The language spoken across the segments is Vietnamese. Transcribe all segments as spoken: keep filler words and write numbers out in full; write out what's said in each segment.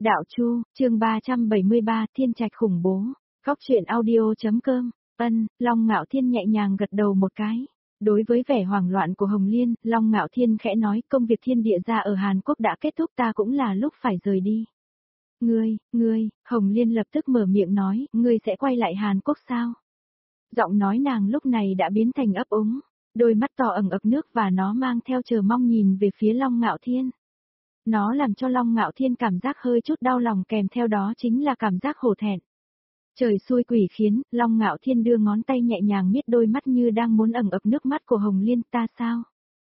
Đạo Chu, chương ba trăm bảy mươi ba, Thiên Trạch khủng bố. Góc truyện audio.com. Ân, Long Ngạo Thiên nhẹ nhàng gật đầu một cái. Đối với vẻ hoảng loạn của Hồng Liên, Long Ngạo Thiên khẽ nói, công việc thiên địa gia ở Hàn Quốc đã kết thúc, ta cũng là lúc phải rời đi. Ngươi, ngươi, Hồng Liên lập tức mở miệng nói, ngươi sẽ quay lại Hàn Quốc sao? Giọng nói nàng lúc này đã biến thành ấp úng, đôi mắt to ẩn ực nước và nó mang theo chờ mong nhìn về phía Long Ngạo Thiên. Nó làm cho Long Ngạo Thiên cảm giác hơi chút đau lòng, kèm theo đó chính là cảm giác hổ thẹn. Trời xui quỷ khiến, Long Ngạo Thiên đưa ngón tay nhẹ nhàng miết đôi mắt như đang muốn ẩn ực nước mắt của Hồng Liên. Ta sao?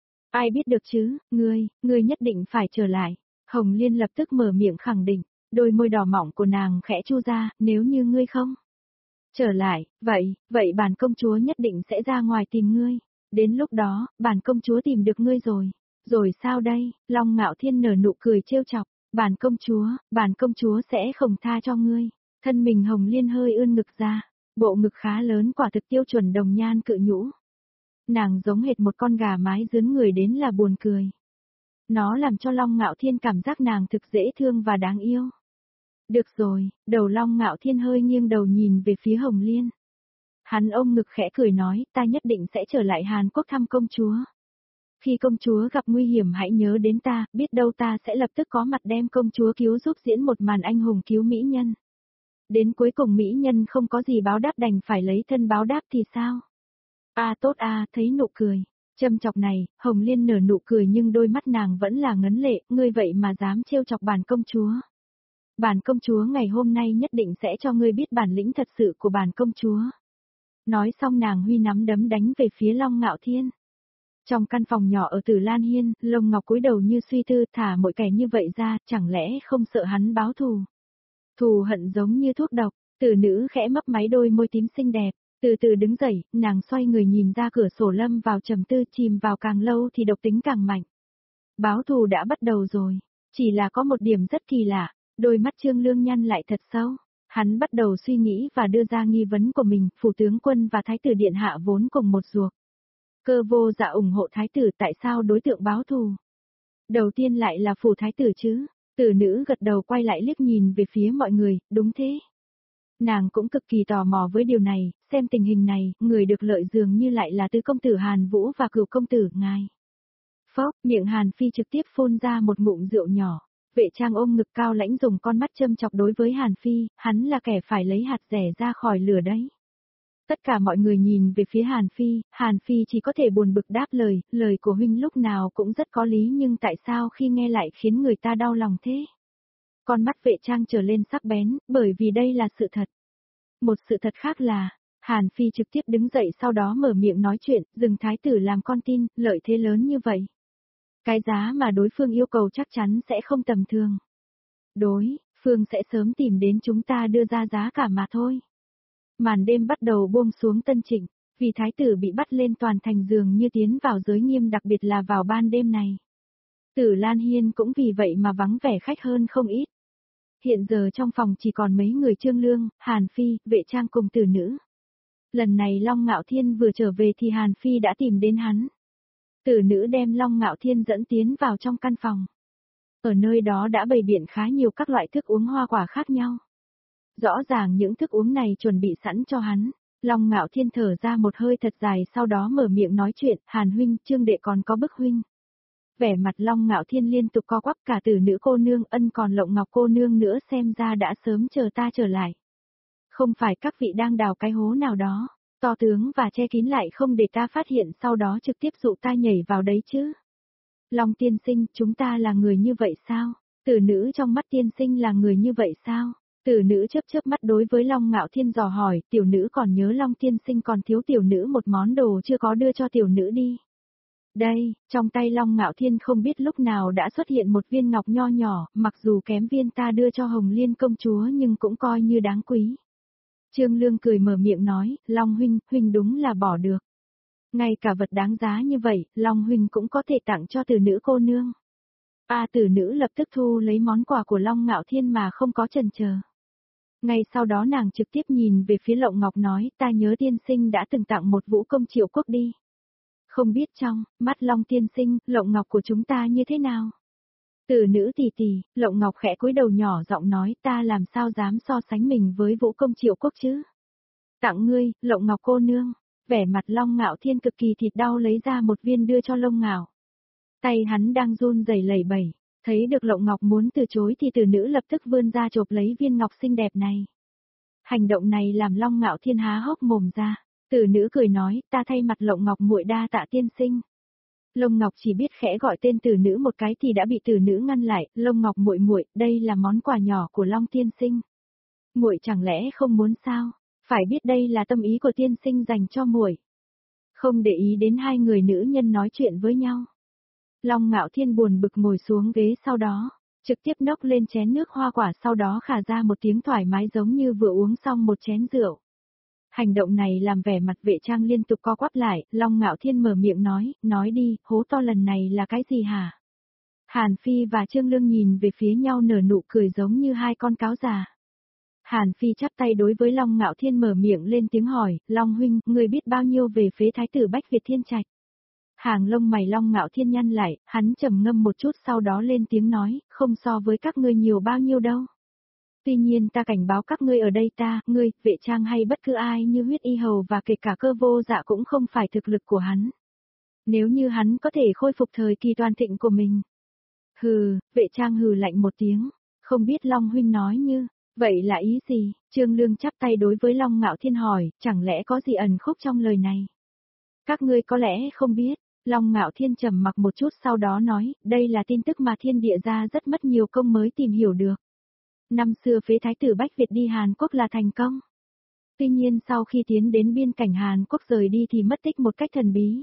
Ai biết được chứ, ngươi, ngươi nhất định phải trở lại. Hồng Liên lập tức mở miệng khẳng định, đôi môi đỏ mỏng của nàng khẽ chu ra, nếu như ngươi không trở lại, vậy, vậy bản công chúa nhất định sẽ ra ngoài tìm ngươi. Đến lúc đó, bản công chúa tìm được ngươi rồi. Rồi sao đây? Long Ngạo Thiên nở nụ cười trêu chọc, bản công chúa, bản công chúa sẽ không tha cho ngươi. Thân mình Hồng Liên hơi ươn ngực ra, bộ ngực khá lớn, quả thực tiêu chuẩn đồng nhan cự nhũ. Nàng giống hệt một con gà mái dướn người đến là buồn cười. Nó làm cho Long Ngạo Thiên cảm giác nàng thực dễ thương và đáng yêu. Được rồi, đầu Long Ngạo Thiên hơi nghiêng đầu nhìn về phía Hồng Liên. Hắn ôm ngực khẽ cười nói, ta nhất định sẽ trở lại Hàn Quốc thăm công chúa. Khi công chúa gặp nguy hiểm hãy nhớ đến ta, biết đâu ta sẽ lập tức có mặt đem công chúa cứu giúp diễn một màn anh hùng cứu mỹ nhân. Đến cuối cùng mỹ nhân không có gì báo đáp đành phải lấy thân báo đáp thì sao? A à, tốt a, à, thấy nụ cười châm chọc này, Hồng Liên nở nụ cười nhưng đôi mắt nàng vẫn là ngấn lệ, ngươi vậy mà dám trêu chọc bản công chúa. Bản công chúa ngày hôm nay nhất định sẽ cho ngươi biết bản lĩnh thật sự của bản công chúa. Nói xong nàng huy nắm đấm đánh về phía Long Ngạo Thiên. Trong căn phòng nhỏ ở Tử Lan Hiên, Lông Ngọc cúi đầu như suy tư, thả mọi kẻ như vậy ra, chẳng lẽ không sợ hắn báo thù. Thù hận giống như thuốc độc, Tử nữ khẽ mấp máy đôi môi tím xinh đẹp, từ từ đứng dậy, nàng xoay người nhìn ra cửa sổ lâm vào trầm tư, chìm vào càng lâu thì độc tính càng mạnh. Báo thù đã bắt đầu rồi, chỉ là có một điểm rất kỳ lạ, đôi mắt Trương Lương nhăn lại thật sâu. Hắn bắt đầu suy nghĩ và đưa ra nghi vấn của mình, phủ tướng quân và thái tử điện hạ vốn cùng một ruột. Cơ vô dạ ủng hộ thái tử, tại sao đối tượng báo thù? Đầu tiên lại là phủ thái tử chứ? Tử nữ gật đầu quay lại liếc nhìn về phía mọi người, đúng thế. Nàng cũng cực kỳ tò mò với điều này, xem tình hình này, người được lợi dường như lại là tứ công tử Hàn Vũ và cửu công tử ngài. Phốc, miệng Hàn Phi trực tiếp phun ra một ngụm rượu nhỏ. Vệ Trang ôm ngực cao lãnh dùng con mắt châm chọc đối với Hàn Phi, hắn là kẻ phải lấy hạt rẻ ra khỏi lửa đấy. Tất cả mọi người nhìn về phía Hàn Phi, Hàn Phi chỉ có thể buồn bực đáp lời, lời của huynh lúc nào cũng rất có lý nhưng tại sao khi nghe lại khiến người ta đau lòng thế? Con mắt Vệ Trang trở lên sắc bén, bởi vì đây là sự thật. Một sự thật khác là, Hàn Phi trực tiếp đứng dậy sau đó mở miệng nói chuyện, dừng thái tử làm con tin, lợi thế lớn như vậy. Cái giá mà đối phương yêu cầu chắc chắn sẽ không tầm thường. Đối phương sẽ sớm tìm đến chúng ta đưa ra giá cả mà thôi. Màn đêm bắt đầu buông xuống Tân Trịnh, vì thái tử bị bắt lên toàn thành dường như tiến vào giới nghiêm, đặc biệt là vào ban đêm này. Tử Lan Hiên cũng vì vậy mà vắng vẻ khách hơn không ít. Hiện giờ trong phòng chỉ còn mấy người Trương Lương, Hàn Phi, Vệ Trang cùng Tử nữ. Lần này Long Ngạo Thiên vừa trở về thì Hàn Phi đã tìm đến hắn. Tử nữ đem Long Ngạo Thiên dẫn tiến vào trong căn phòng. Ở nơi đó đã bày biện khá nhiều các loại thức uống hoa quả khác nhau. Rõ ràng những thức uống này chuẩn bị sẵn cho hắn. Long Ngạo Thiên thở ra một hơi thật dài sau đó mở miệng nói chuyện, Hàn huynh, Trương đệ còn có bức huynh. Vẻ mặt Long Ngạo Thiên liên tục co quắp, cả Tử nữ cô nương, Ân còn Lộng Ngọc cô nương nữa xem ra đã sớm chờ ta trở lại. Không phải các vị đang đào cái hố nào đó, to tướng và che kín lại không để ta phát hiện sau đó trực tiếp dụ ta nhảy vào đấy chứ. Long tiên sinh, chúng ta là người như vậy sao? Tử nữ trong mắt tiên sinh là người như vậy sao? Tử nữ chớp chớp mắt đối với Long Ngạo Thiên dò hỏi, tiểu nữ còn nhớ Long tiên sinh còn thiếu tiểu nữ một món đồ chưa có đưa cho tiểu nữ đi. Đây, trong tay Long Ngạo Thiên không biết lúc nào đã xuất hiện một viên ngọc nho nhỏ, mặc dù kém viên ta đưa cho Hồng Liên công chúa nhưng cũng coi như đáng quý. Trương Lương cười mở miệng nói, Long huynh, huynh đúng là bỏ được. Ngay cả vật đáng giá như vậy, Long huynh cũng có thể tặng cho Tử nữ cô nương. A à, Tử nữ lập tức thu lấy món quà của Long Ngạo Thiên mà không có chần chờ. Ngay sau đó nàng trực tiếp nhìn về phía Lộng Ngọc nói, ta nhớ tiên sinh đã từng tặng một vũ công Triệu Quốc đi. Không biết trong mắt Long tiên sinh, Lộng Ngọc của chúng ta như thế nào? Từ nữ tỷ tỷ, Lộng Ngọc khẽ cúi đầu nhỏ giọng nói ta làm sao dám so sánh mình với vũ công Triệu Quốc chứ. Tặng ngươi, Lộng Ngọc cô nương. Vẻ mặt Long Ngạo Thiên cực kỳ thịt đau lấy ra một viên đưa cho Long Ngạo. Tay hắn đang run rẩy lẩy bẩy, thấy được Lộng Ngọc muốn từ chối thì từ nữ lập tức vươn ra chộp lấy viên ngọc xinh đẹp này. Hành động này làm Long Ngạo Thiên há hốc mồm ra, từ nữ cười nói, ta thay mặt Lộng Ngọc muội đa tạ tiên sinh. Long Ngọc chỉ biết khẽ gọi tên từ nữ một cái thì đã bị từ nữ ngăn lại, Long Ngọc muội muội, đây là món quà nhỏ của Long tiên sinh. Muội chẳng lẽ không muốn sao? Phải biết đây là tâm ý của tiên sinh dành cho muội. Không để ý đến hai người nữ nhân nói chuyện với nhau. Long Ngạo Thiên buồn bực ngồi xuống ghế sau đó, trực tiếp nốc lên chén nước hoa quả sau đó khà ra một tiếng thoải mái giống như vừa uống xong một chén rượu. Hành động này làm vẻ mặt Vệ Trang liên tục co quắp lại, Long Ngạo Thiên mở miệng nói, nói đi, hố to lần này là cái gì hả? Hàn Phi và Trương Lương nhìn về phía nhau nở nụ cười giống như hai con cáo già. Hàn Phi chắp tay đối với Long Ngạo Thiên mở miệng lên tiếng hỏi, Long huynh, người biết bao nhiêu về phế thái tử Bách Việt Thiên Trạch? Hàng lông mày Long Ngạo Thiên nhăn lại, hắn trầm ngâm một chút sau đó lên tiếng nói, không so với các ngươi nhiều bao nhiêu đâu. Tuy nhiên ta cảnh báo các ngươi ở đây ta, ngươi, Vệ Trang hay bất cứ ai như Huyết Y Hầu và kể cả Cơ Vô Dạ cũng không phải thực lực của hắn. Nếu như hắn có thể khôi phục thời kỳ toàn thịnh của mình. Hừ, Vệ Trang hừ lạnh một tiếng, không biết Long huynh nói như, vậy là ý gì? Trương Lương chắp tay đối với Long Ngạo Thiên hỏi, chẳng lẽ có gì ẩn khúc trong lời này? Các ngươi có lẽ không biết. Long Ngạo Thiên trầm mặc một chút sau đó nói, đây là tin tức mà thiên địa gia rất mất nhiều công mới tìm hiểu được. Năm xưa phế thái tử Bách Việt đi Hàn Quốc là thành công. Tuy nhiên sau khi tiến đến biên cảnh Hàn Quốc rời đi thì mất tích một cách thần bí.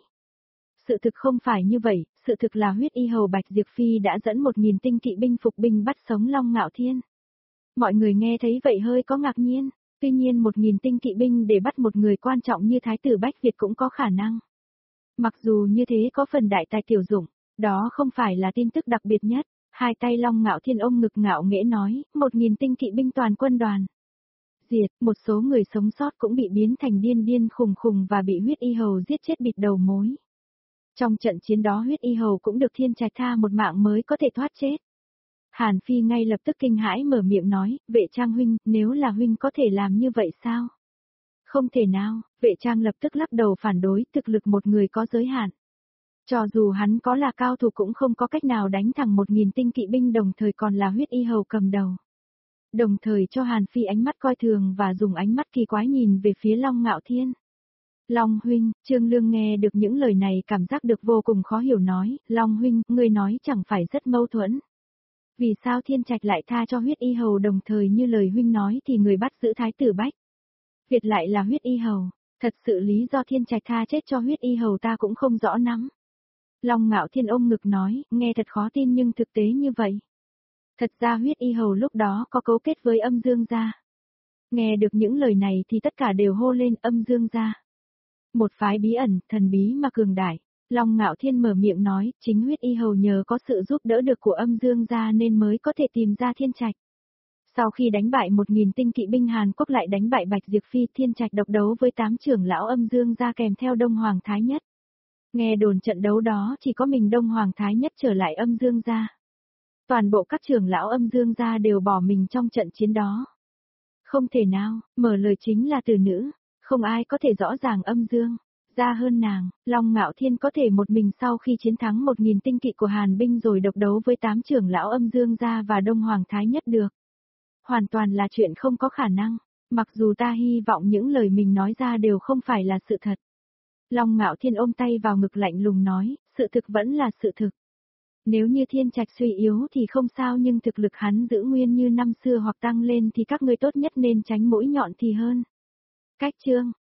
Sự thực không phải như vậy, sự thực là Huyết Y Hầu Bạch Diệp Phi đã dẫn một nghìn tinh kỵ binh phục binh bắt sống Long Ngạo Thiên. Mọi người nghe thấy vậy hơi có ngạc nhiên, tuy nhiên một nghìn tinh kỵ binh để bắt một người quan trọng như thái tử Bách Việt cũng có khả năng. Mặc dù như thế có phần đại tài tiểu dụng, đó không phải là tin tức đặc biệt nhất. Hai tay Long Ngạo Thiên ôm ngực ngạo nghễ nói, một nghìn tinh kỵ binh toàn quân đoàn. Diệt, một số người sống sót cũng bị biến thành điên điên khùng khùng và bị Huyết Y Hầu giết chết bịt đầu mối. Trong trận chiến đó Huyết Y Hầu cũng được Thiên Trạch tha một mạng mới có thể thoát chết. Hàn Phi ngay lập tức kinh hãi mở miệng nói, Vệ Trang huynh, nếu là huynh có thể làm như vậy sao? Không thể nào, Vệ Trang lập tức lắc đầu phản đối, thực lực một người có giới hạn. Cho dù hắn có là cao thủ cũng không có cách nào đánh thẳng một nghìn tinh kỵ binh đồng thời còn là Huyết Y Hầu cầm đầu. Đồng thời cho Hàn Phi ánh mắt coi thường và dùng ánh mắt kỳ quái nhìn về phía Long Ngạo Thiên. Long huynh, Trương Lương nghe được những lời này cảm giác được vô cùng khó hiểu nói, Long huynh, ngươi nói chẳng phải rất mâu thuẫn. Vì sao Thiên Trạch lại tha cho Huyết Y Hầu đồng thời như lời huynh nói thì người bắt giữ thái tử Bách Việt lại là Huyết Y Hầu, thật sự lý do Thiên Trạch tha chết cho Huyết Y Hầu ta cũng không rõ lắm. Long Ngạo Thiên ôm ngực nói, nghe thật khó tin nhưng thực tế như vậy. Thật ra Huyết Y Hầu lúc đó có cấu kết với Âm Dương gia. Nghe được những lời này thì tất cả đều hô lên Âm Dương gia. Một phái bí ẩn, thần bí mà cường đại. Long Ngạo Thiên mở miệng nói, chính Huyết Y Hầu nhờ có sự giúp đỡ được của Âm Dương gia nên mới có thể tìm ra Thiên Trạch. Sau khi đánh bại một nghìn tinh kỵ binh Hàn Quốc lại đánh bại Bạch Diệp Phi, Thiên Trạch độc đấu với tám trưởng lão Âm Dương gia kèm theo Đông Hoàng Thái Nhất. Nghe đồn trận đấu đó chỉ có mình Đông Hoàng Thái Nhất trở lại Âm Dương gia. Toàn bộ các trưởng lão Âm Dương gia đều bỏ mình trong trận chiến đó. Không thể nào, mở lời chính là từ nữ, không ai có thể rõ ràng Âm Dương gia hơn nàng. Long Ngạo Thiên có thể một mình sau khi chiến thắng một nghìn tinh kỵ của Hàn binh rồi độc đấu với tám trưởng lão Âm Dương gia và Đông Hoàng Thái Nhất được. Hoàn toàn là chuyện không có khả năng, mặc dù ta hy vọng những lời mình nói ra đều không phải là sự thật. Long Ngạo Thiên ôm tay vào ngực lạnh lùng nói, sự thực vẫn là sự thực. Nếu như Thiên Trạch suy yếu thì không sao nhưng thực lực hắn giữ nguyên như năm xưa hoặc tăng lên thì các ngươi tốt nhất nên tránh mũi nhọn thì hơn. Cách chương